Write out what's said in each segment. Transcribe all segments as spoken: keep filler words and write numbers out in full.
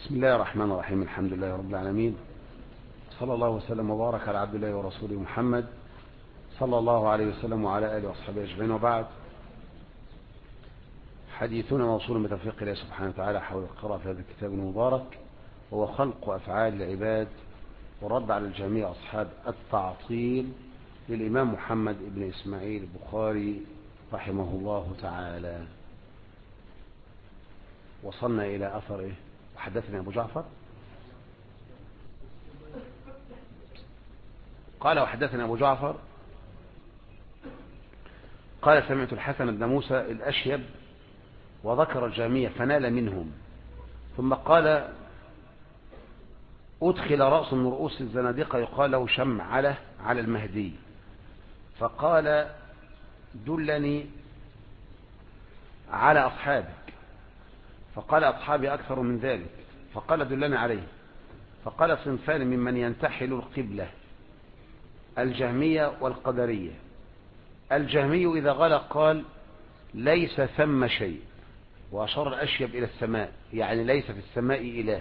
بسم الله الرحمن الرحيم. الحمد لله رب العالمين، صلى الله وسلم وبارك على عبد الله ورسوله محمد صلى الله عليه وسلم وعلى آله وصحبه أجمعين، وبعد. حديثنا موصول بتوفيق الله سبحانه وتعالى حول القراءة في هذا الكتاب المبارك، وهو خلق أفعال العباد ورد على الجميع أصحاب التعطيل للإمام محمد بن إسماعيل البخاري رحمه الله تعالى. وصلنا إلى أثر إيه؟ وحدثنا أبو جعفر قال وحدثنا أبو جعفر قال سمعت الحسن بن موسى الأشيب وذكر الجامية فنال منهم، ثم قال أدخل رأس من رؤوس الزنادقة يقال له شمعلة على المهدي، فقال دلني على أصحابك، فقال أصحابي أكثر من ذلك، فقال دلني عليه، فقال صنفان ممن ينتحل القبلة: الجهمية والقدرية. الجهمي إذا غلق قال ليس ثم شيء، وأشار الأشيب إلى السماء، يعني ليس في السماء إله.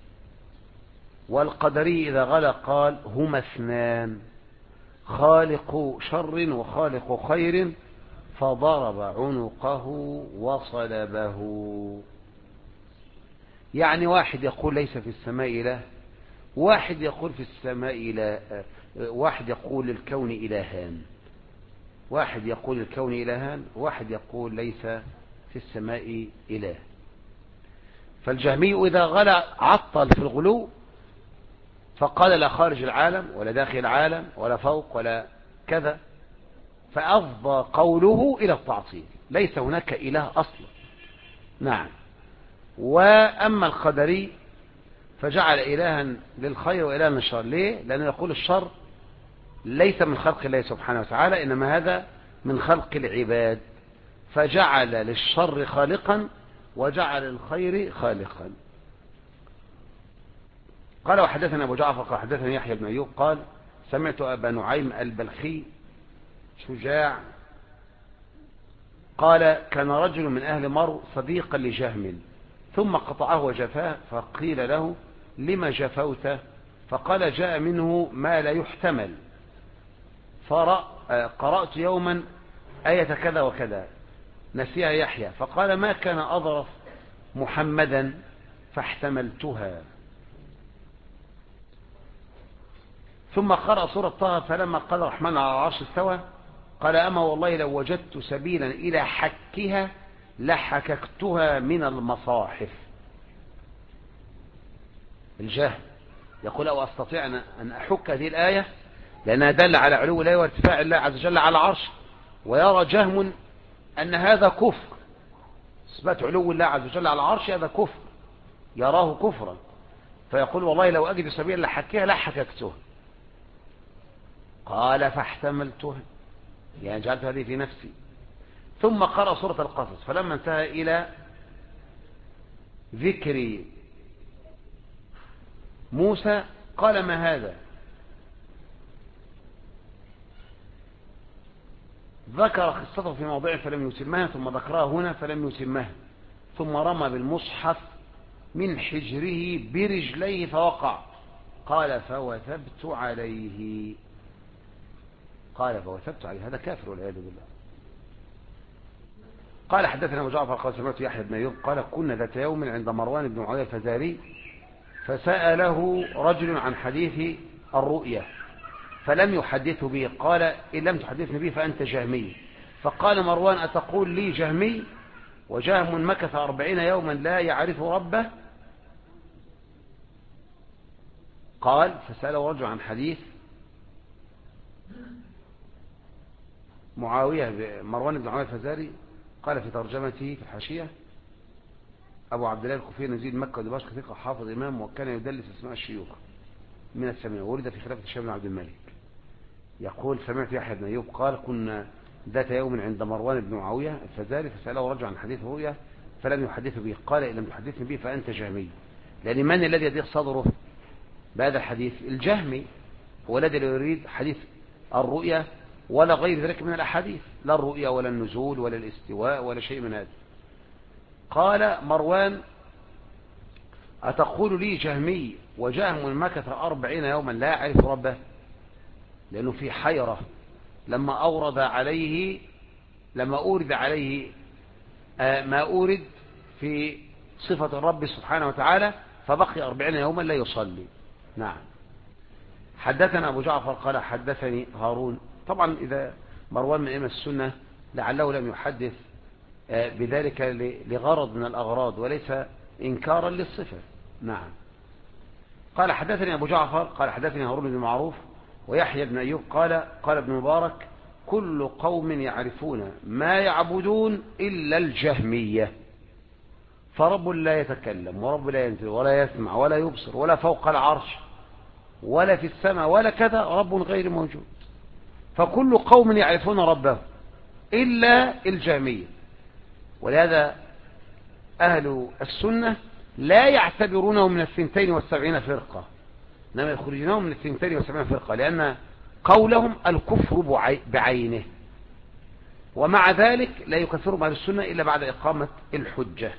والقدري إذا غلق قال هما اثنان، خالق شر وخالق خير، فضرب عنقه وصلبه. يعني واحد يقول ليس في السماء إله، واحد يقول في السماء إله، واحد يقول الكون إلهان، واحد يقول الكون إلهان، واحد يقول ليس في السماء إله. فالجهمي إذا غلى عطل في الغلو فقال لا خارج العالم ولا داخل العالم ولا فوق ولا كذا، فأفضى قوله إلى التعطيل، ليس هناك إله أصلا. نعم. وأما القدري فجعل إلها للخير وإلها للشر. ليه؟ لأنه يقول الشر ليس من خلق الله سبحانه وتعالى، إنما هذا من خلق العباد، فجعل للشر خالقا وجعل للخير خالقا. قال وحدثنا أبو جعفر قال حدثنا يحيى بن أيوب قال سمعت أبا نعيم البلخي شجاع قال كان رجل من أهل مرو صديقا لجهم، ثم قطعه وجفاه، فقيل له لما جفوت؟ فقال جاء منه ما لا يحتمل، فقرأت يوما آية كذا وكذا، نسيها يحيى، فقال ما كان أظرف محمدا فاحتملتها. ثم قرأ سورة طه فلما قال الرحمن على العرش استوى قال أما والله لو وجدت سبيلا إلى حكها لحككتها من المصاحف. الجهل يقول أو أستطيع أن أحك هذه الآية لأنها دل على علو الله وارتفاع الله عز وجل على العرش، ويرى جهم أن هذا كفر، إثبات علو الله عز وجل على العرش هذا كفر، يراه كفرا، فيقول والله لو أجد سبيلا لحكها لحككتها. قال فاحتملتها، يعني جعلت هذه في نفسي. ثم قرأ سورة القصص فلما انتهى إلى ذكر موسى قال ما هذا؟ ذكر قصته في موضع فلم يسمها، ثم ذكرها هنا فلم يسمها، ثم رمى بالمصحف من حجره برجليه فوقع. قال فوثبت عليه، قال فوثبت عليه، هذا كافر والعياذ بالله. قال حدثنا أبو جعفر قال سمعت يحيى بن أيوب قال كنا ذات يوم عند مروان بن معاوية الفزاري فسأله رجل عن حديث الرؤيا فلم يحدثه به، قال إن لم تحدثني به فأنت جهمي. فقال مروان أتقول لي جهمي وجهم مكث أربعين يوما لا يعرف ربه؟ قال فسأله رجل عن حديث معاوية مروان بن معاوية الفزاري قال في ترجمته في الحاشية أبو عبد الله الكوفي نزيل مكة ودمشق ثقة حافظ إمام وكان يدلس اسماء الشيوخ من السماء، ولد في خلافة الشام بن عبد الملك. يقول سمعت يحيى بن أيوب قال كنا ذات يوم عند مروان بن معاوية الفزاري فسأله رجل عن حديث الرؤيا فلم يحدثه به، قال إن لم تحدثني به فأنت جهمي. لأن من الذي يضيق صدره بهذا الحديث؟ الجهمي هو الذي يريد حديث الرؤيا ولا غير ذلك من الأحاديث، لا الرؤيا ولا النزول ولا الاستواء ولا شيء من هذا. قال مروان أتقول لي جهمي وجهم مكث أربعين يوما لا يعرف ربه؟ لأنه في حيرة لما أورد عليه لما أورد عليه ما أورد في صفة الرب سبحانه وتعالى، فبقي أربعين يوما لا يصلي. نعم. حدثنا أبو جعفر قال حدثني هارون. طبعا إذا مروان من أئمة السنة لعله لم يحدث بذلك لغرض من الأغراض وليس إنكارا للصفة. نعم. قال حدثني أبو جعفر قال حدثني هارون بن معروف ويحيى بن أيوب قال قال ابن مبارك كل قوم يعرفون ما يعبدون إلا الجهمية، فرب لا يتكلم ورب لا ينزل ولا يسمع ولا يبصر ولا فوق العرش ولا في السماء ولا كذا، رب غير موجود. فكل قوم يعرفون ربه إلا الجهمية. ولهذا أهل السنة لا يعتبرونه من الثنتين والسبعين فرقة، إنما يخرجونهم من الثنتين والسبعين فرقة، لأن قولهم الكفر بعينه، ومع ذلك لا يكفرهم أهل السنة إلا بعد إقامة الحجة.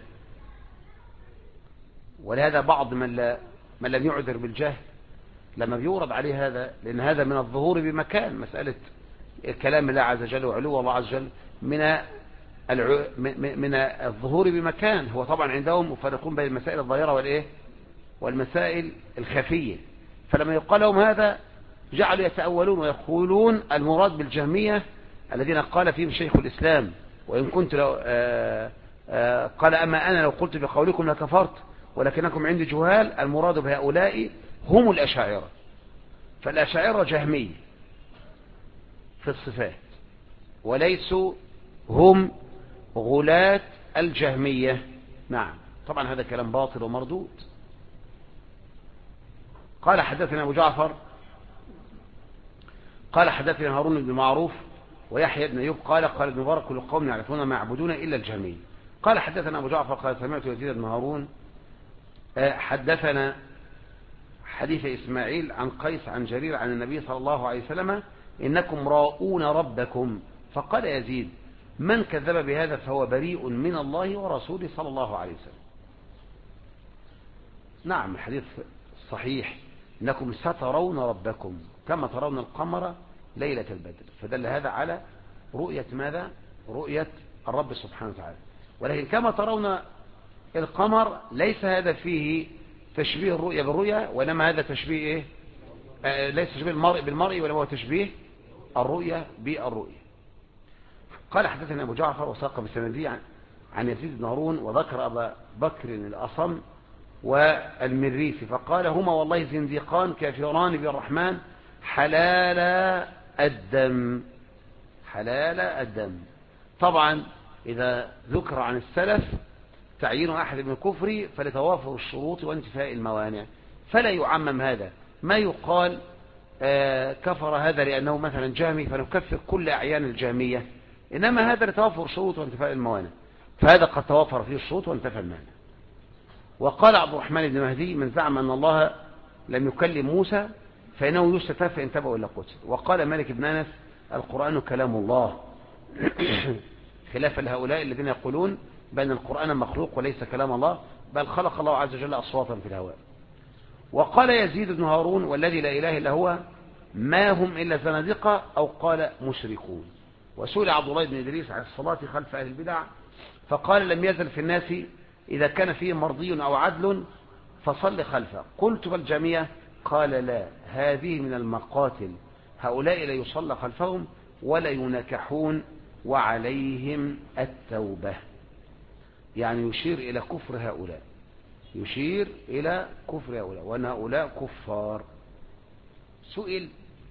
ولهذا بعض من, لا من لم يعذر بالجهل لما بيورد عليه هذا، لأن هذا من الظهور بمكان، مسألة كلام الله عز وجل وعلو الله عز وجل من من الظهور بمكان، هو طبعا عندهم يفرقون بين المسائل الظاهرة والإيه والمسائل الخفية. فلما يقال لهم هذا جعلوا يتأولون ويقولون المراد بالجهمية الذين قال فيهم شيخ الإسلام وإن كنت لو آآ آآ قال أما أنا لو قلت بقولكم لكفرت ولكنكم عندي جهال، المراد بهؤلاء هم الأشاعرة. فالأشاعرة جهمية في الصفات وليسوا هم غلاة الجهمية. نعم. طبعا هذا كلام باطل ومردود. قال حدثنا أبو جعفر قال حدثنا هارون بن معروف ويحيى بن أيوب قال قال ابن مبارك كل قوم يعرفون ما يعبدون إلا الجهمية. قال حدثنا أبو جعفر قال سمعت يزيد بن هارون حدثنا حديث إسماعيل عن قيس عن جرير عن النبي صلى الله عليه وسلم إنكم راؤون ربكم. فقال يزيد من كذب بهذا فهو بريء من الله ورسوله صلى الله عليه وسلم. نعم. الحديث صحيح إنكم سترون ربكم كما ترون القمر ليلة البدر، فدل هذا على رؤية ماذا؟ رؤية الرب سبحانه وتعالى. ولكن كما ترون القمر ليس هذا فيه تشبيه الرؤية بالرؤية، وإنما هذا تشبيه إيه؟ آه ليس تشبيه المرء بالمرء، وإنما هو تشبيه الرؤية بالرؤية. قال حدثنا أبو جعفر وساق بسندي عن, عن يزيد بن هارون وذكر أبا بكر الأصم والمريسي فقال هما والله زنديقان كافران بالرحمن حلال الدم. حلال الدم. طبعا إذا ذكر عن السلف تعيين أحد من الكفر فلتوافر الشروط وانتفاء الموانع، فلا يعمم هذا. ما يقال آه كفر هذا لأنه مثلا جهمي فنكفر كل أعيان الجهمية، إنما هذا لتوافر الشروط وانتفاء الموانع، فهذا قد توافر فيه الشروط وانتفى الموانع. وقال عبد الرحمن بن مهدي من زعم أن الله لم يكلم موسى فإنه يستتاب فانتبهوا إلى قتل. وقال مالك بن أنس القرآن كلام الله خلافا لهؤلاء الذين يقولون بأن القرآن مخلوق وليس كلام الله، بل خلق الله عز وجل أصواتا في الهواء. وقال يزيد بن هارون والذي لا إله إلا هو ما هم إلا زنادقة أو قال مشركون. وسئل عبد الله بن إدريس عن الصلاة خلف أهل البدع فقال لم يزل في الناس إذا كان فيه مرضي أو عدل فصل خلفه. قلت بالجميع قال لا، هذه من المقاتل، هؤلاء لا يصلى خلفهم ولا ينكحون وعليهم التوبة. يعني يشير إلى كفر هؤلاء، يشير إلى كفر هؤلاء وأن هؤلاء كفار. سئل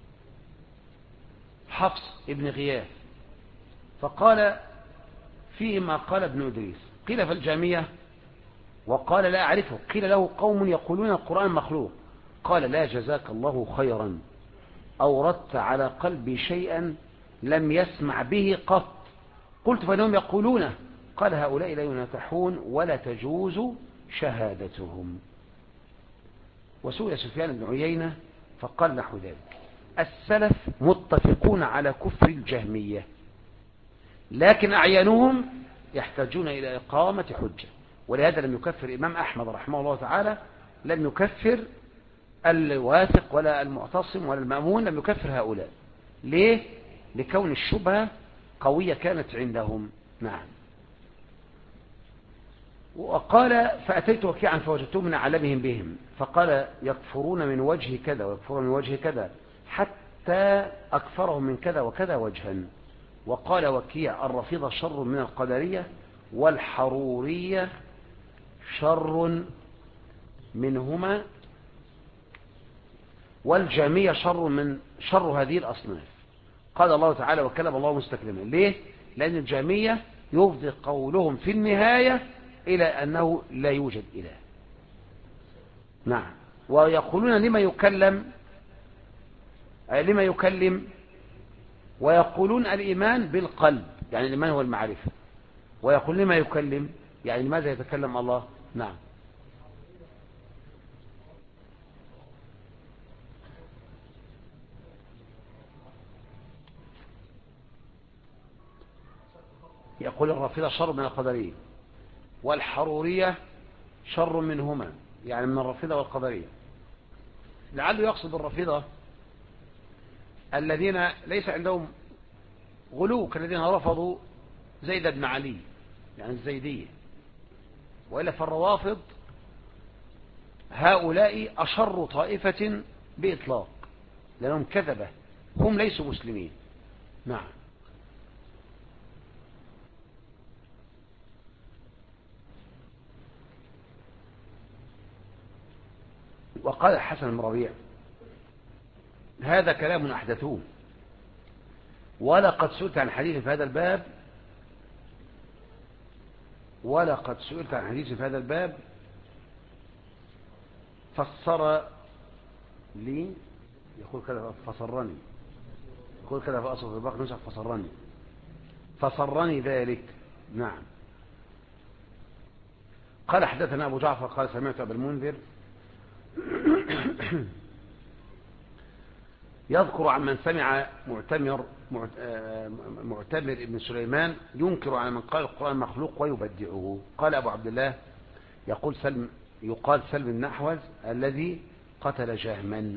حفص ابن غياث فقال فيه ما قال ابن إدريس، قيل في الجامية وقال لا أعرفه، قيل له قوم يقولون القرآن مخلوق، قال لا جزاك الله خيرا، أوردت على قلبي شيئا لم يسمع به قط. قلت فإنهم يقولونه، قال هؤلاء لا ينكحون ولا تجوز شهادتهم. وسئل سفيان بن عيينة فقال نحو ذلك. السلف متفقون على كفر الجهمية، لكن أعيانهم يحتاجون إلى إقامة حجة. ولهذا لم يكفر الإمام أحمد رحمه الله تعالى، لم يكفر الواثق ولا المعتصم ولا المأمون، لم يكفر هؤلاء. ليه؟ لكون الشبهة قوية كانت عندهم. نعم. وقال فأتيت وكيعا فوجدته من أعلمهم بهم، فقال يكفرون من وجه كذا ويكفرون من وجه كذا حتى أكثرهم من كذا وكذا وجها. وقال وكيع الرافضة شر من القدرية، والحرورية شر منهما، والجهمية شر من شر هذه الأصناف. قال الله تعالى وكلم الله مستكلما. ليه؟ لأن الجهمية يفضي قولهم في النهاية إلى أنه لا يوجد إله. نعم. ويقولون لما يكلم لما يكلم ويقولون الإيمان بالقلب، يعني الإيمان هو المعرفة، ويقول لما يكلم يعني لماذا يتكلم الله. نعم. يقول الرافضة شر من القدرية، والحرورية شر منهما، يعني من الرافضة والقدرية. لعله يقصد الرافضة الذين ليس عندهم غلو كالذين رفضوا زيد بن علي، يعني الزيدية. وإلا فالروافض هؤلاء أشر طائفة بإطلاق، لأنهم كذبة، هم ليسوا مسلمين. نعم. وقال حسن بن ربيع هذا كلام أحدثوه، ولقد سئلت عن حديث في هذا الباب ولقد سئلت عن حديث في هذا الباب فسر لي، يقول كذا فسرني، يقول كذا في أصل في باقي نسخ فسرني فسرني ذلك. نعم. قال حدثنا أبو جعفر قال سمعت أبا المنذر يذكر عن من سمع معتمر معتمر ابن سليمان ينكر على من قال القرآن مخلوق ويبدعه. قال أبو عبد الله يقول سلم يقال سلم النحوز الذي قتل جهما.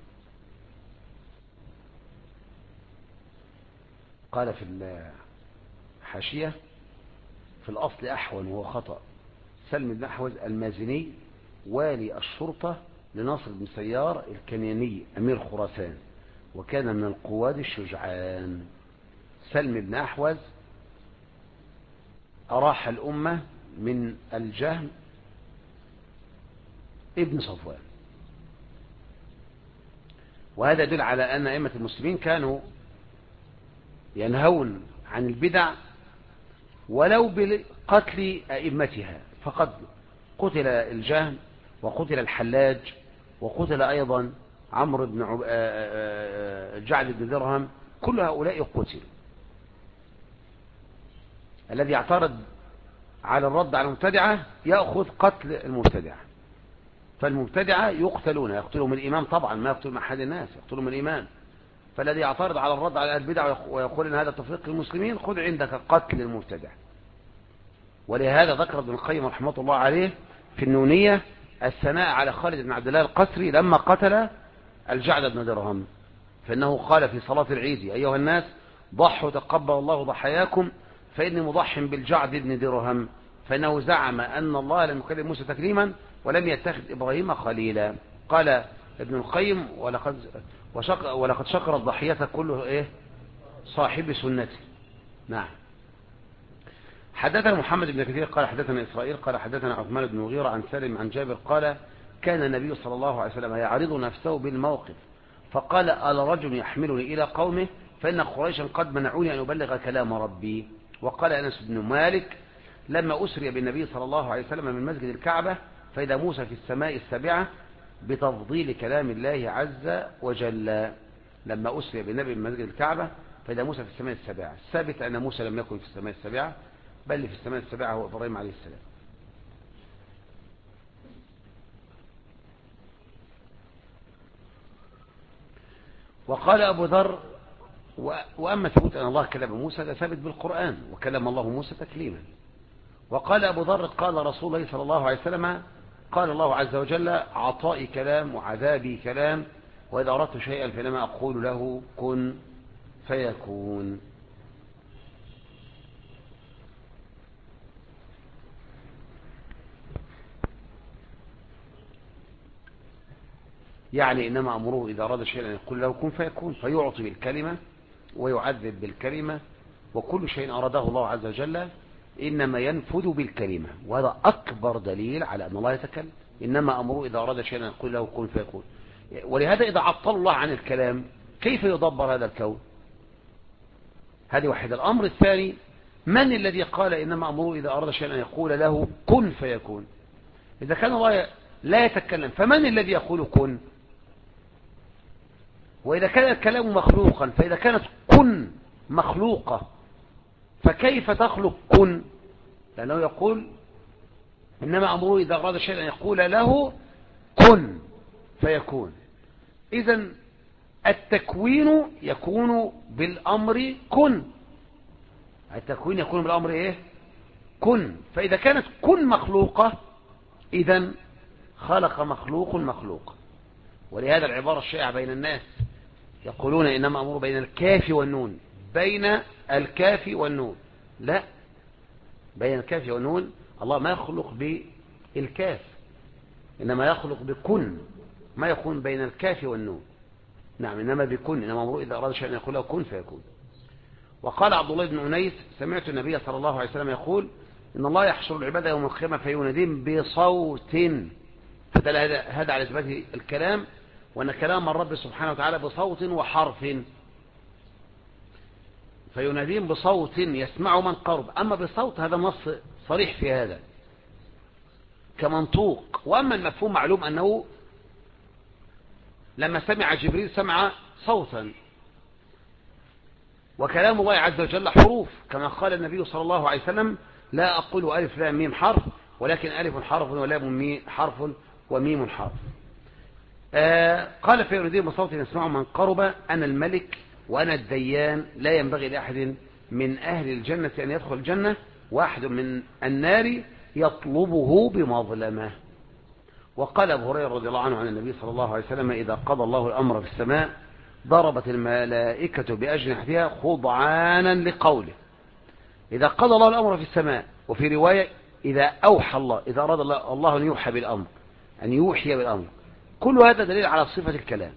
قال في الحاشية في الأصل أحون وهو خطأ، سلم النحوز المازني والي الشرطة لناصر بن سيار الكناني أمير خراسان، وكان من القواد الشجعان. سلم بن أحوز أراح الأمة من الجهم ابن صفوان. وهذا يدل على أن أئمة المسلمين كانوا ينهون عن البدع ولو بقتل أئمتها، فقد قتل الجهم وقتل الحلاج وقتل أيضا عمرو بن عب... جعد بن درهم، كل هؤلاء قتل. الذي يعترض على الرد على المبتدعة يأخذ قتل المبتدعة، فالمبتدعة يقتلون، يقتلهم الإمام طبعا، ما يقتلهم أحد الناس، يقتلهم الإمام. فالذي يعترض على الرد على البدع ويقول إن هذا تفريق المسلمين، خذ عندك قتل المبتدع. ولهذا ذكر ابن القيم رحمة الله عليه في النونية الثناء على خالد بن عبد الله القسري لما قتل الجعد بن درهم، فإنه قال في صلاة العيد أيها الناس ضحوا تقبل الله ضحاياكم فإني مضح بالجعد بن درهم، فإنه زعم أن الله لم يكلم موسى تكليما ولم يتخذ إبراهيم خليلا. قال ابن القيم ولقد, وشق ولقد شكر الضحية كله إيه صاحب سنته. نعم. حدثنا محمد بن كثير قال حدثنا إسرائيل قال حدثنا عثمان بن مغيرة عن سالم عن جابر قال كان النبي صلى الله عليه وسلم يعرض نفسه بالموقف فقال ألا رجل يحملني إلى قومه فإن قريشا قد منعوني أن أبلغ كلام ربي. وقال أنس بن مالك لما أسري بالنبي صلى الله عليه وسلم من مسجد الكعبة فإذا موسى في السماء السابعة بتفضيل كلام الله عز وجل. لما أسري بالنبي من مسجد الكعبة فإذا موسى في السماء السابعة، ثابت أن موسى لم يكن في السماء السابعة بل في السماء السابعة هو إبراهيم عليه السلام. وقال أبو ذر وأما ثبوت أن الله كلم موسى ده ثابت بالقرآن، وكلم الله موسى تكليما. وقال أبو ذر قال رسول الله صلى الله عليه وسلم قال الله عز وجل عطائي كلام وعذابي كلام، وإذا أردت شيئا فإنما أقول له كن فيكون. يعني إنما أمره إذا أراد شيئا أن يقول له كن فيكون، فيعطي بالكلمة ويعذب بالكلمة، وكل شيء أراده الله عز وجل إنما ينفذ بالكلمة، وهذا أكبر دليل على أن الله يتكلم. إنما أمره إذا أراد شيئا أن يقول له كن فيكون. ولهذا إذا عطل الله عن الكلام كيف يدبر هذا الكون؟ هذه واحدة. الأمر الثاني، من الذي قال إنما أمره إذا أراد شيئا أن يقول له كن فيكون؟ إذا كان الله لا يتكلم فمن الذي يقول كن؟ وإذا كان الكلام مخلوقا، فإذا كانت كن مخلوقة فكيف تخلق كن؟ لأنه يقول إنما أمره إذا أراد شيئا أن يقول له كن فيكون. إذن التكوين يكون بالأمر كن، التكوين يكون بالأمر إيه؟ كن. فإذا كانت كن مخلوقة إذن خلق مخلوق مخلوق. ولهذا العبارة الشائعة بين الناس يقولون إنما أمر بين الكاف والنون، بين الكاف والنون. لا، بين الكاف والنون الله ما يخلق بالكاف، إنما يخلق بكن، ما يكون بين الكاف والنون. نعم، إنما بكن، إنما أمره إذا أراد شيئا يقول له كن فيكون. وقال عبد الله بن أنيس سمعت النبي صلى الله عليه وسلم يقول إن الله يحشر العباد يوم القيامة فيناديهم بصوت، فدل هذا على إثبات الكلام، وأن كلام الرب سبحانه وتعالى بصوت وحرف، فيناديهم بصوت يسمع من قرب. أما بصوت هذا نص صريح في هذا كمنطوق. وأما المفهوم معلوم أنه لما سمع جبريل سمع صوتا، وكلام الله عز وجل حروف، كما قال النبي صلى الله عليه وسلم لا أقول ألف لام ميم حرف، ولكن ألف حرف ولام ميم حرف وميم حرف. آه قال فيناديهم بصوت يسمع من قرب أنا الملك وأنا الديان، لا ينبغي لأحد من أهل الجنة أن يدخل الجنة، واحد من النار يطلبه بمظلمة. وقال أبو هريرة رضي الله عنه عن النبي صلى الله عليه وسلم إذا قضى الله الأمر في السماء ضربت الملائكة بأجنحتها خضعانا لقوله. إذا قضى الله الأمر في السماء، وفي رواية إذا أوحى الله، إذا أراد الله أن يوحى بالأمر، أن يوحي بالأمر. كل هذا دليل على صفة الكلام.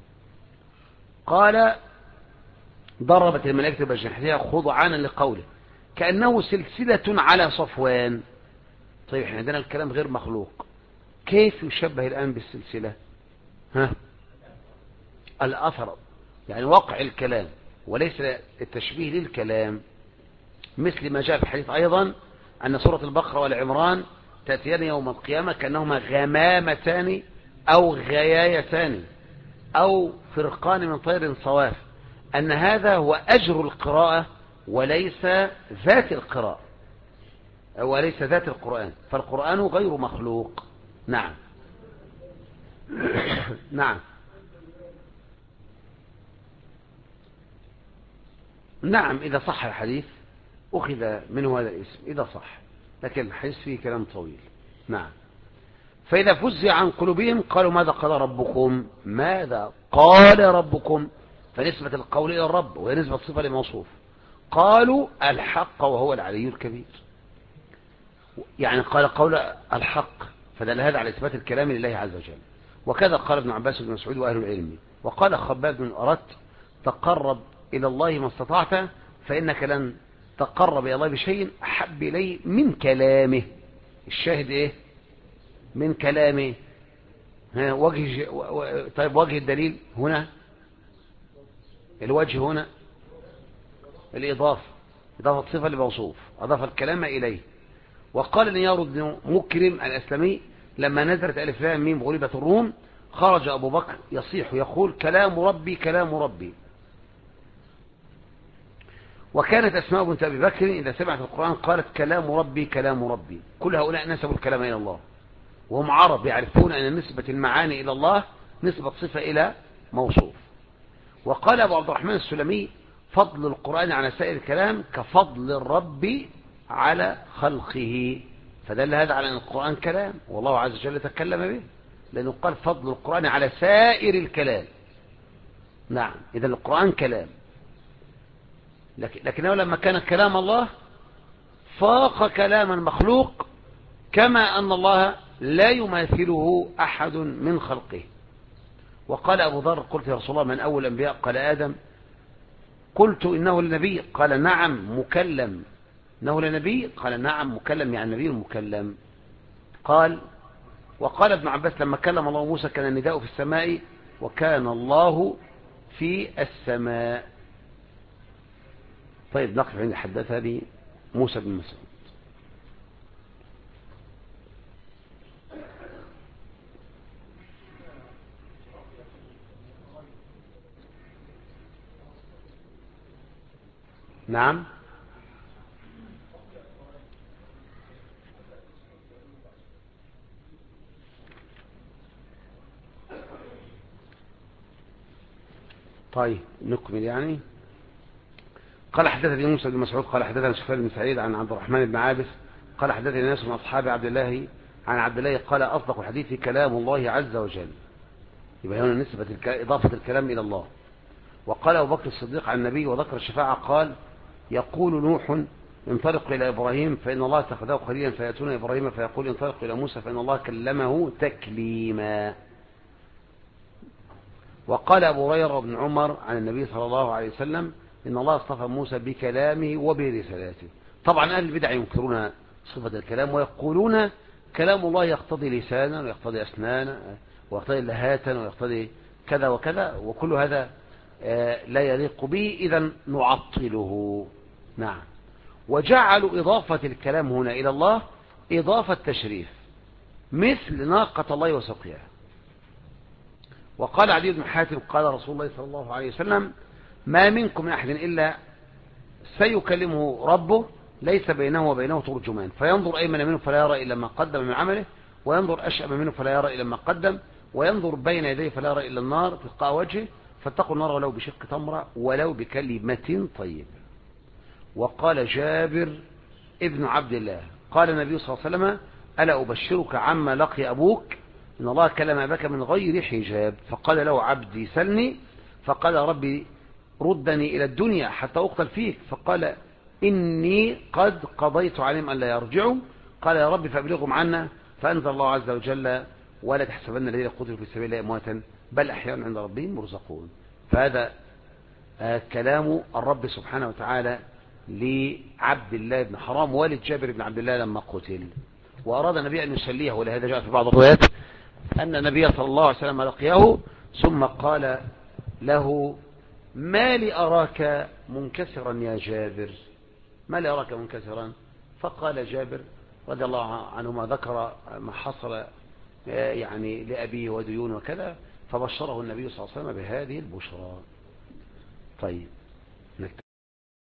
قال ضربت الملائكة بأجنحتها خضعانا لقوله كأنه سلسلة على صفوان. طيب احنا عندنا الكلام غير مخلوق، كيف يشبه الآن بالسلسلة؟ ها؟ الأثر، يعني وقع الكلام وليس التشبيه للكلام، مثل ما جاء في الحديث أيضا أن سورة البقرة والعمران تأتيان يوم القيامة كأنهما غمامتان أو غيايتان أو فرقان من طير صواف، أن هذا هو أجر القراءة وليس ذات القراءة وليس ذات القرآن، فالقرآن غير مخلوق. نعم. نعم. نعم إذا صح الحديث أخذ منه هذا الاسم إذا صح، لكن الحديث فيه كلام طويل. نعم. فإذا فزع عن قلوبهم قالوا ماذا قال ربكم، ماذا قال ربكم، فنسبة القول إلى الرب وهي نسبة صفة لموصوف. قالوا الحق وهو العلي الكبير، يعني قال قول الحق، فدل هذا على إثبات الكلام لله عز وجل. وكذا قال ابن عباس بن مسعود وأهل العلم. وقال خباب بن أردت تقرب إلى الله ما استطعت فإنك لن تقرب إلى الله بشيء أحب إليه من كلامه. الشاهد إيه؟ من كلامه. ها وجه. طيب وجه الدليل هنا، الوجه هنا الإضافة، إضافة صفة لموصوف، أضاف الكلام إليه. وقال نيار بن مكرم الأسلمي لما نزلت ألف لام ميم غلبة الروم خرج أبو بكر يصيح يقول كلام ربي كلام ربي. وكانت أسماء بنت أبي بكر إذا سمعت القرآن قالت كلام ربي كلام ربي. كل هؤلاء نسبوا الكلام إلى الله، وهم عرب يعرفون أن نسبة المعاني إلى الله نسبة صفة إلى موصوف. وقال أبو عبد الرحمن السلمي فضل القرآن على سائر الكلام كفضل الرب على خلقه، فدل هذا على أن القرآن كلام والله عز وجل تكلم به، لأنه قال فضل القرآن على سائر الكلام. نعم، إذا القرآن كلام، لكنه لما كان كلام الله فاق كلام المخلوق، كما أن الله لا يماثله أحد من خلقه. وقال أبو ذر قلت يا رسول الله من أول الأنبياء؟ قال آدم. قلت إنه لنبي؟ قال نعم مكلم. إنه لنبي؟ قال نعم مكلم، يعني نبي مكلم. قال وقال ابن عباس لما كلم الله موسى كان النداء في السماء وكان الله في السماء. طيب نقف عند حدثني موسى بن مسعود. نعم طيب نكمل يعني. قال حدثني موسى بن مسعود قال حدثنا سفيان بن سعيد عن عبد الرحمن بن عابس قال حدثني ناس من أصحاب عبد الله عن عبد الله قال أصدق الحديث كلام الله عز وجل. يبقى هنا نسبة إضافة الكلام إلى الله. وقال أبو بكر الصديق عن النبي وذكر الشفاعة قال يقول نوح انطلق إلى إبراهيم فإن الله اتخذه خليلا فيأتون إبراهيم فيقول انطلق إلى موسى فإن الله كلمه تكليما. وقال أبو هريرة بن عمر عن النبي صلى الله عليه وسلم إن الله اصطفى موسى بكلامه وبرسالاته. طبعا أهل البدع ينكرون صفة الكلام ويقولون كلام الله يقتضي لسانا ويقتضي أسنانا ويقتضي لهاتا ويقتضي كذا وكذا، وكل هذا لا يليق به، إذا نعطله. نعم. وجعلوا إضافة الكلام هنا إلى الله إضافة تشريف، مثل ناقة الله وسقياها. وقال عدي بن حاتم قال رسول الله صلى الله عليه وسلم ما منكم من أحد إلا سيكلمه ربه ليس بينه وبينه ترجمان، فينظر أيمن منه فلا يرى إلا ما قدم من عمله، وينظر أشأم منه فلا يرى إلا ما قدم، وينظر بين يديه فلا يرى إلا النار تلقاء وجهه، فاتقوا النار ولو بشق تمرة ولو بكلمة طيبة. وقال جابر ابن عبد الله قال النبي صلى الله عليه وسلم ألا أبشرك عما لقي أبوك إن الله كلم أباك من غير حجاب، فقال له عبدي سلني، فقال ربي ردني إلى الدنيا حتى أقتل فيك، فقال إني قد قضيت عليهم أن لا يرجعوا، قال يا رب فأبلغهم عنا، فأنزل الله عز وجل ولا تحسبن الذين قتلوا في سبيل الله أمواتا بل أحياء عند ربهم مرزقون. فهذا كلام الرب سبحانه وتعالى لعبد الله بن حرام والد جابر بن عبد الله لما قتل، وأراد النبي أن يسليه، ولهذا جاء في بعض الروايات أن النبي صلى الله عليه وسلم لقيه ثم قال له ما لي أراك منكسرا يا جابر، ما لي أراك منكسرا؟ فقال جابر رضي الله عنهما ذكر ما حصل يعني لأبيه وديون وكذا، فبشره النبي صلى الله عليه وسلم بهذه البشرى. طيب